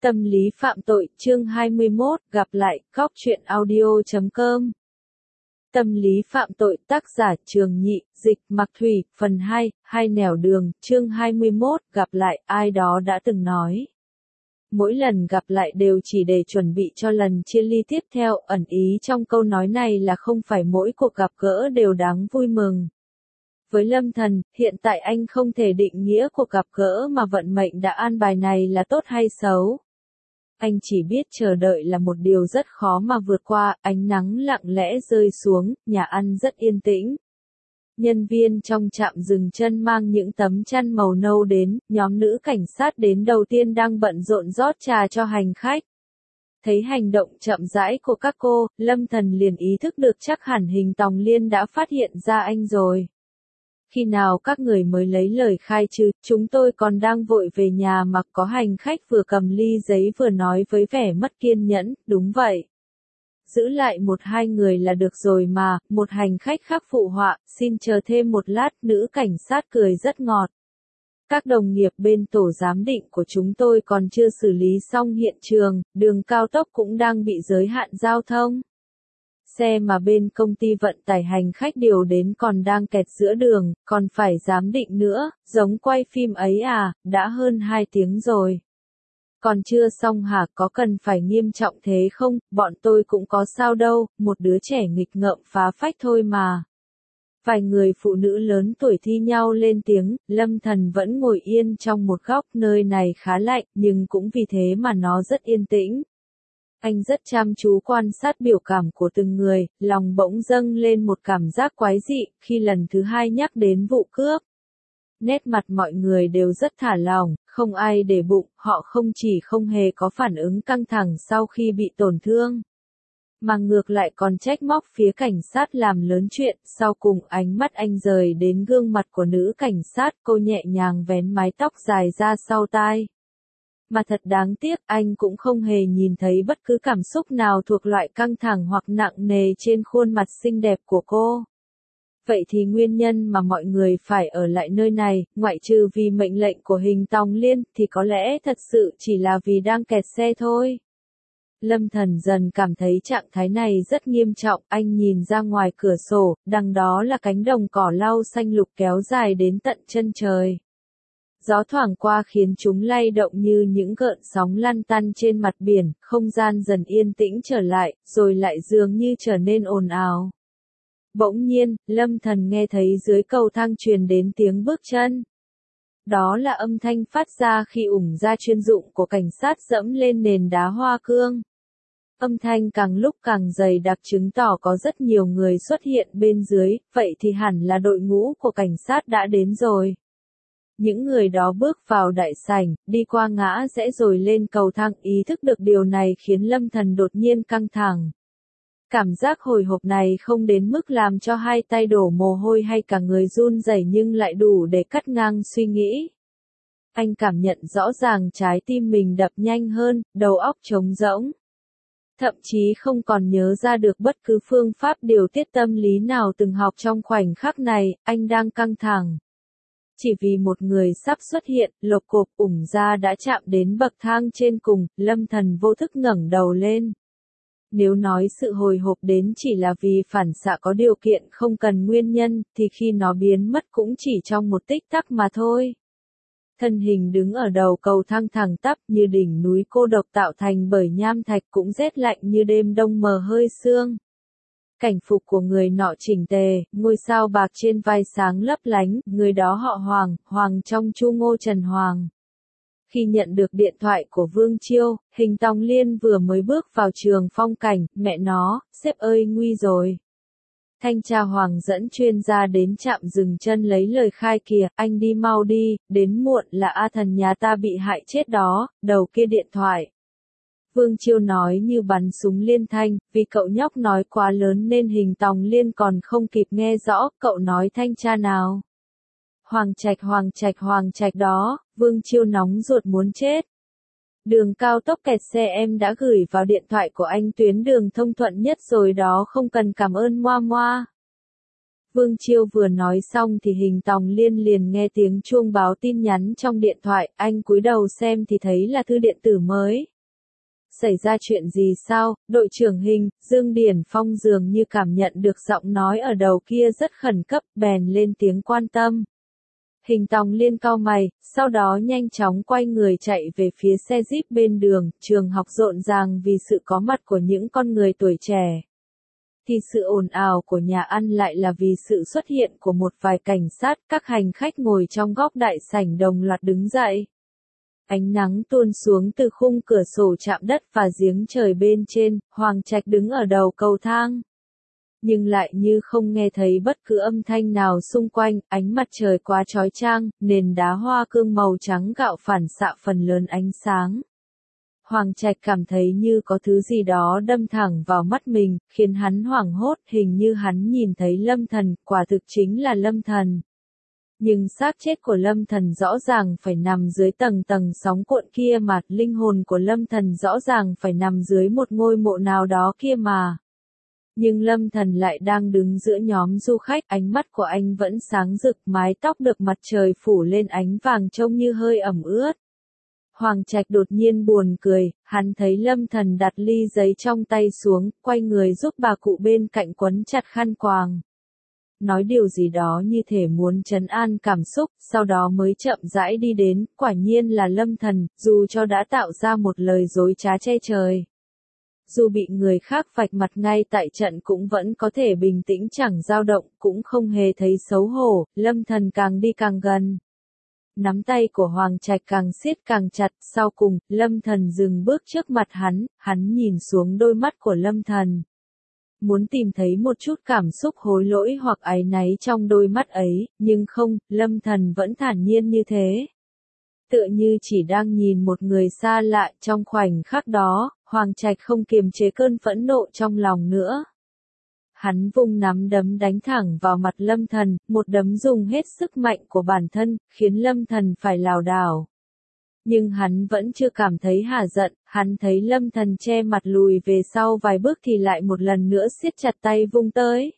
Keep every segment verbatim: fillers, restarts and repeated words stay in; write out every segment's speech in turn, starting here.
Tâm lý phạm tội, chương hai mươi mốt, gặp lại, góc truyện audio chấm com. Tâm lý phạm tội, tác giả Trường Nhị, dịch Mặc Thủy, phần hai, hai nẻo đường, chương hai mươi mốt, gặp lại, ai đó đã từng nói. Mỗi lần gặp lại đều chỉ để chuẩn bị cho lần chia ly tiếp theo, ẩn ý trong câu nói này là không phải mỗi cuộc gặp gỡ đều đáng vui mừng. Với Lâm Thần, hiện tại anh không thể định nghĩa cuộc gặp gỡ mà vận mệnh đã an bài này là tốt hay xấu. Anh chỉ biết chờ đợi là một điều rất khó mà vượt qua, ánh nắng lặng lẽ rơi xuống, nhà ăn rất yên tĩnh. Nhân viên trong trạm dừng chân mang những tấm chăn màu nâu đến, nhóm nữ cảnh sát đến đầu tiên đang bận rộn rót trà cho hành khách. Thấy hành động chậm rãi của các cô, Lâm Thần liền ý thức được chắc hẳn Hình Tòng Liên đã phát hiện ra anh rồi. Khi nào các người mới lấy lời khai chứ, chúng tôi còn đang vội về nhà mà. Có hành khách vừa cầm ly giấy vừa nói với vẻ mất kiên nhẫn, đúng vậy. Giữ lại một hai người là được rồi mà, một hành khách khác phụ họa, xin chờ thêm một lát, nữ cảnh sát cười rất ngọt. Các đồng nghiệp bên tổ giám định của chúng tôi còn chưa xử lý xong hiện trường, đường cao tốc cũng đang bị giới hạn giao thông. Xe mà bên công ty vận tải hành khách điều đến còn đang kẹt giữa đường, còn phải giám định nữa, giống quay phim ấy à, đã hơn hai tiếng rồi. Còn chưa xong hả, có cần phải nghiêm trọng thế không, bọn tôi cũng có sao đâu, một đứa trẻ nghịch ngợm phá phách thôi mà. Vài người phụ nữ lớn tuổi thi nhau lên tiếng, Lâm Thần vẫn ngồi yên trong một góc, nơi này khá lạnh, nhưng cũng vì thế mà nó rất yên tĩnh. Anh rất chăm chú quan sát biểu cảm của từng người, lòng bỗng dâng lên một cảm giác quái dị, khi lần thứ hai nhắc đến vụ cướp. Nét mặt mọi người đều rất thả lỏng, không ai để bụng, họ không chỉ không hề có phản ứng căng thẳng sau khi bị tổn thương, mà ngược lại còn trách móc phía cảnh sát làm lớn chuyện. Sau cùng ánh mắt anh rời đến gương mặt của nữ cảnh sát, cô nhẹ nhàng vén mái tóc dài ra sau tai. Mà thật đáng tiếc, anh cũng không hề nhìn thấy bất cứ cảm xúc nào thuộc loại căng thẳng hoặc nặng nề trên khuôn mặt xinh đẹp của cô. Vậy thì nguyên nhân mà mọi người phải ở lại nơi này, ngoại trừ vì mệnh lệnh của Hình Tòng Liên, thì có lẽ thật sự chỉ là vì đang kẹt xe thôi. Lâm Thần dần cảm thấy trạng thái này rất nghiêm trọng, anh nhìn ra ngoài cửa sổ, đằng đó là cánh đồng cỏ lau xanh lục kéo dài đến tận chân trời. Gió thoảng qua khiến chúng lay động như những gợn sóng lăn tăn trên mặt biển, không gian dần yên tĩnh trở lại, rồi lại dường như trở nên ồn ào. Bỗng nhiên, Lâm Thần nghe thấy dưới cầu thang truyền đến tiếng bước chân. Đó là âm thanh phát ra khi ủng da chuyên dụng của cảnh sát dẫm lên nền đá hoa cương. Âm thanh càng lúc càng dày đặc chứng tỏ có rất nhiều người xuất hiện bên dưới, vậy thì hẳn là đội ngũ của cảnh sát đã đến rồi. Những người đó bước vào đại sảnh, đi qua ngã rẽ rồi lên cầu thang, ý thức được điều này khiến Lâm Thần đột nhiên căng thẳng. Cảm giác hồi hộp này không đến mức làm cho hai tay đổ mồ hôi hay cả người run rẩy nhưng lại đủ để cắt ngang suy nghĩ. Anh cảm nhận rõ ràng trái tim mình đập nhanh hơn, đầu óc trống rỗng. Thậm chí không còn nhớ ra được bất cứ phương pháp điều tiết tâm lý nào từng học trong khoảnh khắc này, anh đang căng thẳng. Chỉ vì một người sắp xuất hiện, lộc cộp ủng ra đã chạm đến bậc thang trên cùng, Lâm Thần vô thức ngẩng đầu lên. Nếu nói sự hồi hộp đến chỉ là vì phản xạ có điều kiện không cần nguyên nhân, thì khi nó biến mất cũng chỉ trong một tích tắc mà thôi. Thân hình đứng ở đầu cầu thang thẳng tắp như đỉnh núi cô độc tạo thành bởi nham thạch, cũng rét lạnh như đêm đông mờ hơi sương. Cảnh phục của người nọ chỉnh tề, ngôi sao bạc trên vai sáng lấp lánh, người đó họ Hoàng, Hoàng trong Chu Ngô Trần Hoàng. Khi nhận được điện thoại của Vương Chiêu, Hình Tòng Liên vừa mới bước vào trường phong cảnh, mẹ nó, sếp ơi nguy rồi. Thanh tra Hoàng dẫn chuyên gia đến trạm dừng chân lấy lời khai kìa, anh đi mau đi, đến muộn là A Thần nhà ta bị hại chết đó, đầu kia điện thoại. Vương Chiêu nói như bắn súng liên thanh, vì cậu nhóc nói quá lớn nên Hình Tòng Liên còn không kịp nghe rõ, cậu nói thanh tra nào. Hoàng Trạch Hoàng Trạch Hoàng Trạch đó, Vương Chiêu nóng ruột muốn chết. Đường cao tốc kẹt xe, em đã gửi vào điện thoại của anh tuyến đường thông thuận nhất rồi đó, không cần cảm ơn moa moa. Vương Chiêu vừa nói xong thì Hình Tòng Liên liền nghe tiếng chuông báo tin nhắn trong điện thoại, anh cúi đầu xem thì thấy là thư điện tử mới. xảy ra chuyện gì sao, đội trưởng Hình, Dương Điển Phong dường như cảm nhận được giọng nói ở đầu kia rất khẩn cấp, bèn lên tiếng quan tâm. Hình Tòng Liên cau mày, sau đó nhanh chóng quay người chạy về phía xe Jeep bên đường, trường học rộn ràng vì sự có mặt của những con người tuổi trẻ. Thì sự ồn ào của nhà ăn lại là vì sự xuất hiện của một vài cảnh sát, các hành khách ngồi trong góc đại sảnh đồng loạt đứng dậy. Ánh nắng tuôn xuống từ khung cửa sổ chạm đất và giếng trời bên trên, Hoàng Trạch đứng ở đầu cầu thang. Nhưng lại như không nghe thấy bất cứ âm thanh nào xung quanh, ánh mặt trời quá chói chang, nền đá hoa cương màu trắng gạo phản xạ phần lớn ánh sáng. Hoàng Trạch cảm thấy như có thứ gì đó đâm thẳng vào mắt mình, khiến hắn hoảng hốt, hình như hắn nhìn thấy Lâm Thần, quả thực chính là Lâm Thần. Nhưng xác chết của Lâm Thần rõ ràng phải nằm dưới tầng tầng sóng cuộn kia mà, linh hồn của Lâm Thần rõ ràng phải nằm dưới một ngôi mộ nào đó kia mà. Nhưng Lâm Thần lại đang đứng giữa nhóm du khách, ánh mắt của anh vẫn sáng rực, mái tóc được mặt trời phủ lên ánh vàng trông như hơi ẩm ướt. Hoàng Trạch đột nhiên buồn cười, hắn thấy Lâm Thần đặt ly giấy trong tay xuống, quay người giúp bà cụ bên cạnh quấn chặt khăn quàng. Nói điều gì đó như thể muốn trấn an cảm xúc, sau đó mới chậm rãi đi đến, quả nhiên là Lâm Thần, dù cho đã tạo ra một lời dối trá che trời. Dù bị người khác vạch mặt ngay tại trận cũng vẫn có thể bình tĩnh chẳng dao động, cũng không hề thấy xấu hổ, Lâm Thần càng đi càng gần. Nắm tay của Hoàng Trạch càng siết càng chặt, sau cùng, Lâm Thần dừng bước trước mặt hắn, hắn nhìn xuống đôi mắt của Lâm Thần. Muốn tìm thấy một chút cảm xúc hối lỗi hoặc áy náy trong đôi mắt ấy, nhưng không, Lâm Thần vẫn thản nhiên như thế. Tựa như chỉ đang nhìn một người xa lạ, trong khoảnh khắc đó, Hoàng Trạch không kiềm chế cơn phẫn nộ trong lòng nữa. Hắn vung nắm đấm đánh thẳng vào mặt Lâm Thần, một đấm dùng hết sức mạnh của bản thân, khiến Lâm Thần phải lảo đảo. Nhưng hắn vẫn chưa cảm thấy hả giận, hắn thấy Lâm Thần che mặt lùi về sau vài bước thì lại một lần nữa siết chặt tay vung tới.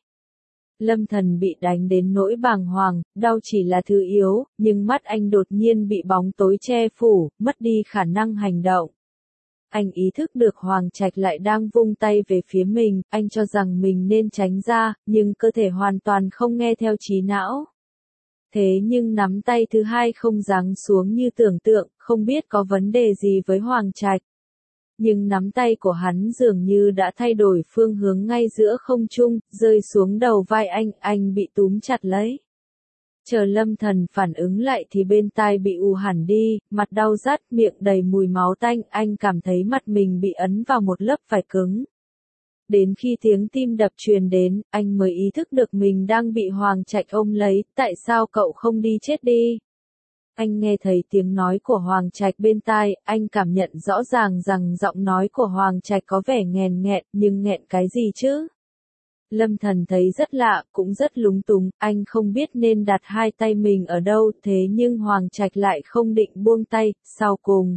Lâm Thần bị đánh đến nỗi bàng hoàng, đau chỉ là thứ yếu, nhưng mắt anh đột nhiên bị bóng tối che phủ, mất đi khả năng hành động. Anh ý thức được Hoàng Trạch lại đang vung tay về phía mình, anh cho rằng mình nên tránh ra, nhưng cơ thể hoàn toàn không nghe theo trí não. Thế nhưng nắm tay thứ hai không giáng xuống như tưởng tượng, không biết có vấn đề gì với Hoàng Trạch. Nhưng nắm tay của hắn dường như đã thay đổi phương hướng ngay giữa không trung, rơi xuống đầu vai anh, anh bị túm chặt lấy. Chờ Lâm Thần phản ứng lại thì bên tai bị ù hẳn đi, mặt đau rát, miệng đầy mùi máu tanh, anh cảm thấy mặt mình bị ấn vào một lớp vải cứng. Đến khi tiếng tim đập truyền đến, anh mới ý thức được mình đang bị Hoàng Trạch ôm lấy, tại sao cậu không đi chết đi? Anh nghe thấy tiếng nói của Hoàng Trạch bên tai, anh cảm nhận rõ ràng rằng giọng nói của Hoàng Trạch có vẻ nghèn nghẹn, nhưng nghẹn cái gì chứ? Lâm Thần thấy rất lạ, cũng rất lúng túng, anh không biết nên đặt hai tay mình ở đâu, thế nhưng Hoàng Trạch lại không định buông tay, sau cùng.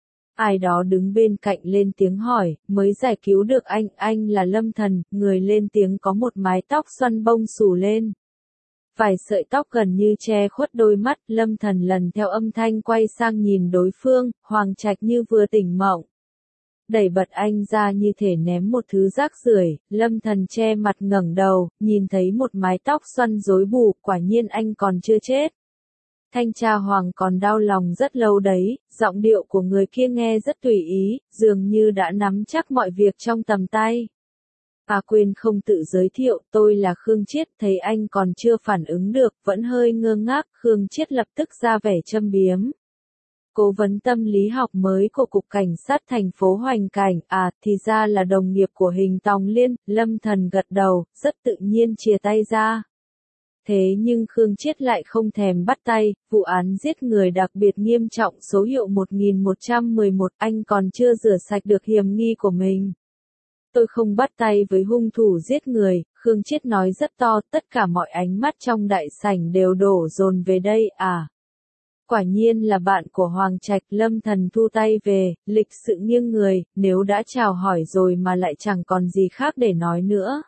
Ai đó đứng bên cạnh lên tiếng hỏi, mới giải cứu được anh, anh là Lâm Thần, người lên tiếng có một mái tóc xoăn bông xù lên. Vài sợi tóc gần như che khuất đôi mắt, Lâm Thần lần theo âm thanh quay sang nhìn đối phương, Hoàng Trạch như vừa tỉnh mộng. Đẩy bật anh ra như thể ném một thứ rác rưởi, Lâm Thần che mặt ngẩng đầu, nhìn thấy một mái tóc xoăn rối bù, quả nhiên anh còn chưa chết. Thanh tra Hoàng còn đau lòng rất lâu đấy, giọng điệu của người kia nghe rất tùy ý, dường như đã nắm chắc mọi việc trong tầm tay. À quên không tự giới thiệu, tôi là Khương Chiết, thấy anh còn chưa phản ứng được, vẫn hơi ngơ ngác, Khương Chiết lập tức ra vẻ châm biếm. Cố vấn tâm lý học mới của Cục Cảnh sát thành phố Hoành Cảnh, à, thì ra là đồng nghiệp của Hình Tòng Liên, Lâm Thần gật đầu, rất tự nhiên chìa tay ra. Thế nhưng Khương Chiết lại không thèm bắt tay, vụ án giết người đặc biệt nghiêm trọng số hiệu một nghìn một trăm mười một, anh còn chưa rửa sạch được hiểm nghi của mình. Tôi không bắt tay với hung thủ giết người, Khương Chiết nói rất to, tất cả mọi ánh mắt trong đại sảnh đều đổ dồn về đây, à. Quả nhiên là bạn của Hoàng Trạch, Lâm Thần thu tay về, lịch sự nghiêng người, nếu đã chào hỏi rồi mà lại chẳng còn gì khác để nói nữa.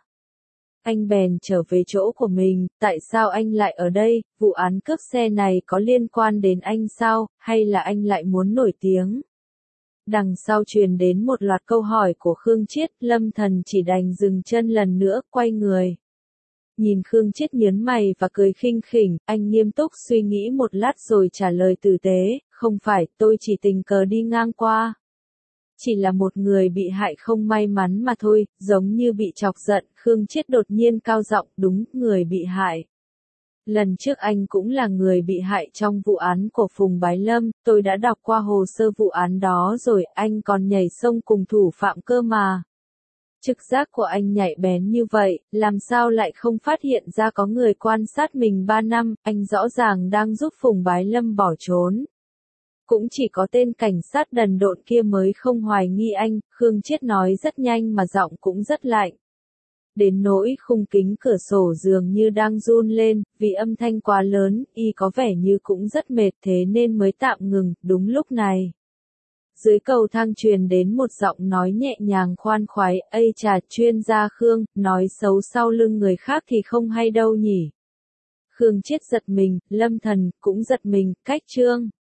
Anh bèn trở về chỗ của mình, tại sao anh lại ở đây, vụ án cướp xe này có liên quan đến anh sao, hay là anh lại muốn nổi tiếng? Đằng sau truyền đến một loạt câu hỏi của Khương Chiết, Lâm Thần chỉ đành dừng chân lần nữa, quay người. Nhìn Khương Chiết nhớn mày và cười khinh khỉnh, anh nghiêm túc suy nghĩ một lát rồi trả lời tử tế, không phải, tôi chỉ tình cờ đi ngang qua. Chỉ là một người bị hại không may mắn mà thôi, giống như bị chọc giận, Khương Chiết đột nhiên cao giọng, đúng, người bị hại. Lần trước anh cũng là người bị hại trong vụ án của Phùng Bái Lâm, tôi đã đọc qua hồ sơ vụ án đó rồi, anh còn nhảy sông cùng thủ phạm cơ mà. Trực giác của anh nhạy bén như vậy, làm sao lại không phát hiện ra có người quan sát mình ba năm, anh rõ ràng đang giúp Phùng Bái Lâm bỏ trốn. Cũng chỉ có tên cảnh sát đần độn kia mới không hoài nghi anh, Khương Chiết nói rất nhanh mà giọng cũng rất lạnh. Đến nỗi khung kính cửa sổ dường như đang run lên, vì âm thanh quá lớn, y có vẻ như cũng rất mệt thế nên mới tạm ngừng, đúng lúc này. Dưới cầu thang truyền đến một giọng nói nhẹ nhàng khoan khoái, ây chà, chuyên gia Khương, nói xấu sau lưng người khác thì không hay đâu nhỉ. Khương Chiết giật mình, Lâm Thần cũng giật mình, cách chương.